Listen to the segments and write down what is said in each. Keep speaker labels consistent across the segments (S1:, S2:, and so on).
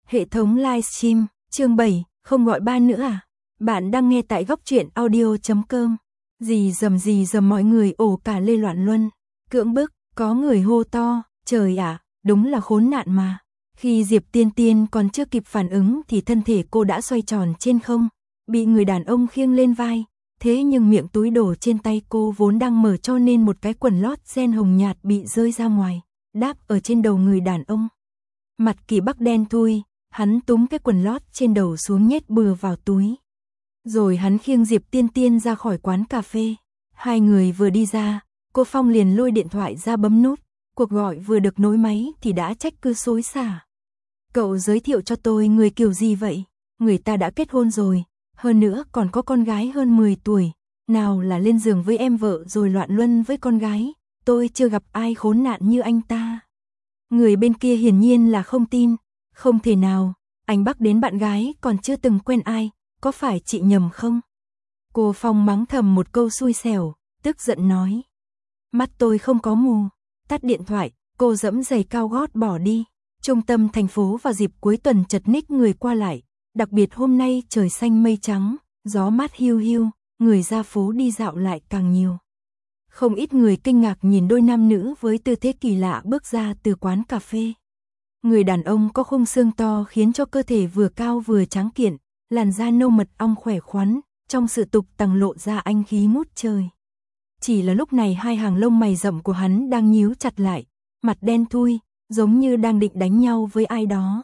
S1: Hệ thống livestream, chương 7, không gọi ba nữa à? Bạn đang nghe tại góc truyện audio.com. Gì dầm mọi người ồ cả lê loạn luân. Cưỡng bức, có người hô to, trời ạ, đúng là khốn nạn mà. Khi Diệp Tiên Tiên còn chưa kịp phản ứng thì thân thể cô đã xoay tròn trên không, bị người đàn ông khiêng lên vai. Thế nhưng miệng túi đồ trên tay cô vốn đang mở cho nên một cái quần lót ren hồng nhạt bị rơi ra ngoài, đáp ở trên đầu người đàn ông. Mặt Kỳ Bắc đen thui, hắn túm cái quần lót trên đầu xuống nhét bừa vào túi. Rồi hắn khiêng Diệp Tiên Tiên ra khỏi quán cà phê. Hai người vừa đi ra, cô Phong liền lôi điện thoại ra bấm nút. Cuộc gọi vừa được nối máy thì đã trách cứ xối xả. Cậu giới thiệu cho tôi người kiểu gì vậy? Người ta đã kết hôn rồi, hơn nữa còn có con gái hơn 10 tuổi. Nào là lên giường với em vợ rồi loạn luân với con gái. Tôi chưa gặp ai khốn nạn như anh ta. Người bên kia hiển nhiên là không tin. Không thể nào, anh Bắc đến bạn gái còn chưa từng quen ai, có phải chị nhầm không? Cô Phong mắng thầm một câu xui xẻo, tức giận nói. Mắt tôi không có mù. Tắt điện thoại, cô dẫm giày cao gót bỏ đi. Trung tâm thành phố vào dịp cuối tuần chật ních người qua lại, đặc biệt hôm nay trời xanh mây trắng, gió mát hiu hiu, người ra phố đi dạo lại càng nhiều. Không ít người kinh ngạc nhìn đôi nam nữ với tư thế kỳ lạ bước ra từ quán cà phê. Người đàn ông có khung xương to khiến cho cơ thể vừa cao vừa tráng kiện, làn da nâu mật ong khỏe khoắn, trong sự tục tằng lộ ra anh khí ngút trời. Chỉ là lúc này hai hàng lông mày rậm của hắn đang nhíu chặt lại, mặt đen thui, giống như đang định đánh nhau với ai đó.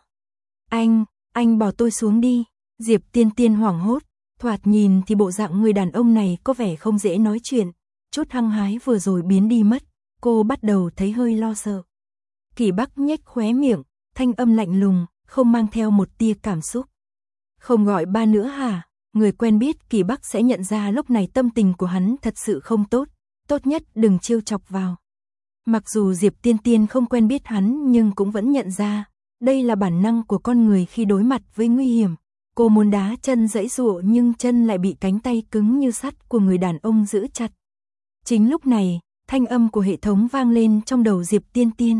S1: Anh bỏ tôi xuống đi. Diệp Tiên Tiên hoảng hốt, thoạt nhìn thì bộ dạng người đàn ông này có vẻ không dễ nói chuyện, chút hăng hái vừa rồi biến đi mất, cô bắt đầu thấy hơi lo sợ. Kỳ Bắc nhếch khóe miệng, thanh âm lạnh lùng, không mang theo một tia cảm xúc. Không gọi ba nữa hả? Người quen biết Kỳ Bắc sẽ nhận ra lúc này tâm tình của hắn thật sự không tốt, tốt nhất đừng trêu chọc vào. Mặc dù Diệp Tiên Tiên không quen biết hắn nhưng cũng vẫn nhận ra, đây là bản năng của con người khi đối mặt với nguy hiểm. Cô muốn đá chân giãy giụa nhưng chân lại bị cánh tay cứng như sắt của người đàn ông giữ chặt. Chính lúc này, thanh âm của hệ thống vang lên trong đầu Diệp Tiên Tiên.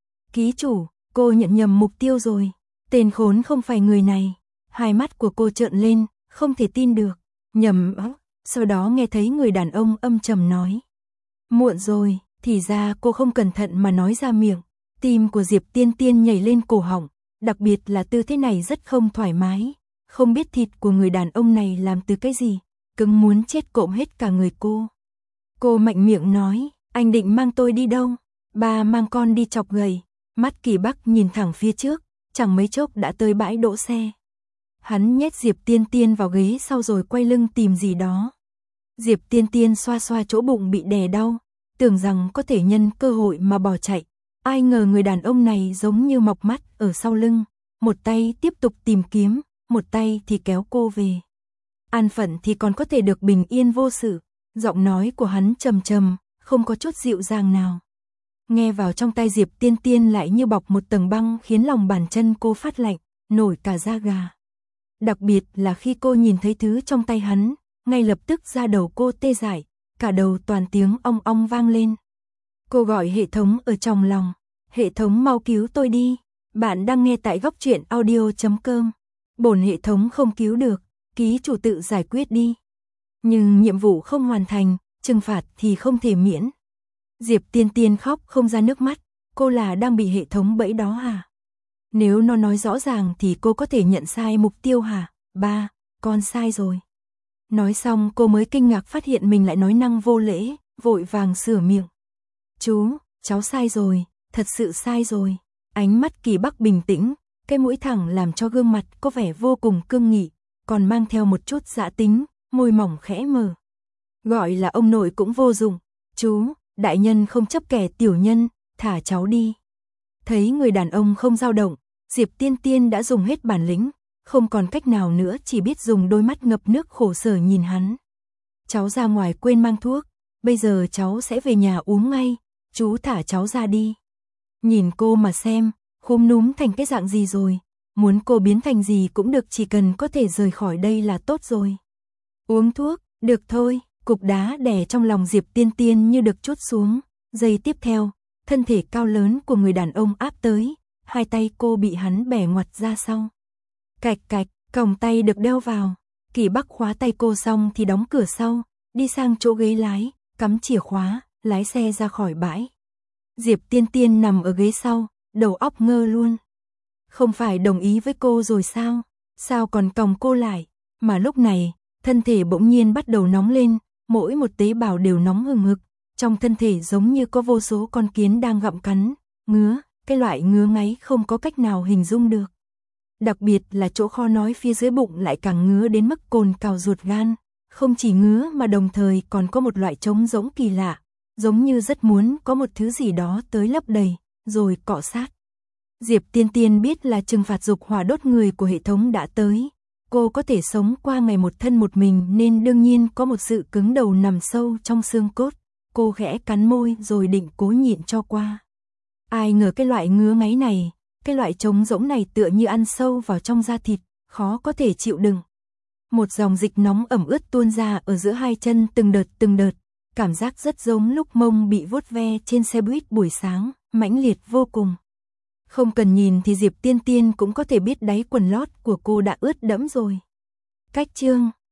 S1: Ký chủ, cô nhận nhầm mục tiêu rồi. Tên khốn không phải người này. Hai mắt của cô trợn lên, không thể tin được. Nhầm ớ. Sau đó nghe thấy người đàn ông âm trầm nói. Muộn rồi, thì ra cô không cẩn thận mà nói ra miệng. Tim của Diệp Tiên Tiên nhảy lên cổ họng, đặc biệt là tư thế này rất không thoải mái. Không biết thịt của người đàn ông này làm từ cái gì, cứng muốn chết cộm hết cả người cô. Cô mạnh miệng nói, anh định mang tôi đi đâu? Ba mang con đi chọc gầy. Mắt Kỳ Bắc nhìn thẳng phía trước, chẳng mấy chốc đã tới bãi đỗ xe. Hắn nhét Diệp Tiên Tiên vào ghế sau rồi quay lưng tìm gì đó. Diệp Tiên Tiên xoa xoa chỗ bụng bị đè đau, tưởng rằng có thể nhân cơ hội mà bỏ chạy. Ai ngờ người đàn ông này giống như mọc mắt ở sau lưng, một tay tiếp tục tìm kiếm, một tay thì kéo cô về. An phận thì còn có thể được bình yên vô sự. Giọng nói của hắn trầm trầm, không có chút dịu dàng nào. Nghe vào trong tai Diệp Tiên Tiên lại như bọc một tầng băng khiến lòng bàn chân cô phát lạnh, nổi cả da gà. Đặc biệt là khi cô nhìn thấy thứ trong tay hắn, ngay lập tức da đầu cô tê dại, cả đầu toàn tiếng ong ong vang lên. Cô gọi hệ thống ở trong lòng, hệ thống mau cứu tôi đi, bạn đang nghe tại góc truyện audio.com. Bổn hệ thống không cứu được, ký chủ tự giải quyết đi. Nhưng nhiệm vụ không hoàn thành, trừng phạt thì không thể miễn. Diệp Tiên Tiên khóc không ra nước mắt, cô là đang bị hệ thống bẫy đó hả? Nếu nó nói rõ ràng thì cô có thể nhận sai mục tiêu hả? Ba, con sai rồi. Nói xong cô mới kinh ngạc phát hiện mình lại nói năng vô lễ, vội vàng sửa miệng. Chú, cháu sai rồi, thật sự sai rồi. Ánh mắt Kỳ Bắc bình tĩnh, cái mũi thẳng làm cho gương mặt có vẻ vô cùng cương nghị, còn mang theo một chút dã tính, môi mỏng khẽ mở. Gọi là ông nội cũng vô dụng. Chú, đại nhân không chấp kẻ tiểu nhân, thả cháu đi. Thấy người đàn ông không dao động, Diệp Tiên Tiên đã dùng hết bản lĩnh, không còn cách nào nữa chỉ biết dùng đôi mắt ngập nước khổ sở nhìn hắn. Cháu ra ngoài quên mang thuốc, bây giờ cháu sẽ về nhà uống ngay, chú thả cháu ra đi. Nhìn cô mà xem, khúm núm thành cái dạng gì rồi, muốn cô biến thành gì cũng được chỉ cần có thể rời khỏi đây là tốt rồi. Uống thuốc, được thôi. Cục đá đè trong lòng Diệp Tiên Tiên như được trút xuống. Giây tiếp theo, thân thể cao lớn của người đàn ông áp tới, hai tay cô bị hắn bẻ ngoặt ra sau. Cạch cạch, còng tay được đeo vào. Kỷ Bắc khóa tay cô xong thì đóng cửa sau, đi sang chỗ ghế lái, cắm chìa khóa, lái xe ra khỏi bãi. Diệp Tiên Tiên nằm ở ghế sau, đầu óc ngơ luôn. Không phải đồng ý với cô rồi sao? Sao còn còng cô lại? Mà lúc này, thân thể bỗng nhiên bắt đầu nóng lên, mỗi một tế bào đều nóng hừng hực, trong thân thể giống như có vô số con kiến đang gặm cắn, ngứa, cái loại ngứa ngáy không có cách nào hình dung được. Đặc biệt là chỗ kho nói phía dưới bụng lại càng ngứa đến mức cồn cào ruột gan, không chỉ ngứa mà đồng thời còn có một loại trống rỗng kỳ lạ, giống như rất muốn có một thứ gì đó tới lấp đầy, rồi cọ sát. Diệp Tiên Tiên biết là trừng phạt dục hỏa đốt người của hệ thống đã tới. Cô có thể sống qua ngày một thân một mình nên đương nhiên có một sự cứng đầu nằm sâu trong xương cốt. Cô khẽ cắn môi rồi định cố nhịn cho qua. Ai ngờ cái loại ngứa ngáy này, cái loại trống rỗng này tựa như ăn sâu vào trong da thịt, khó có thể chịu đựng. Một dòng dịch nóng ẩm ướt tuôn ra ở giữa hai chân từng đợt, cảm giác rất giống lúc mông bị vuốt ve trên xe buýt buổi sáng, mãnh liệt vô cùng. Không cần nhìn thì Diệp Tiên Tiên cũng có thể biết đáy quần lót của cô đã ướt đẫm rồi. Cách chương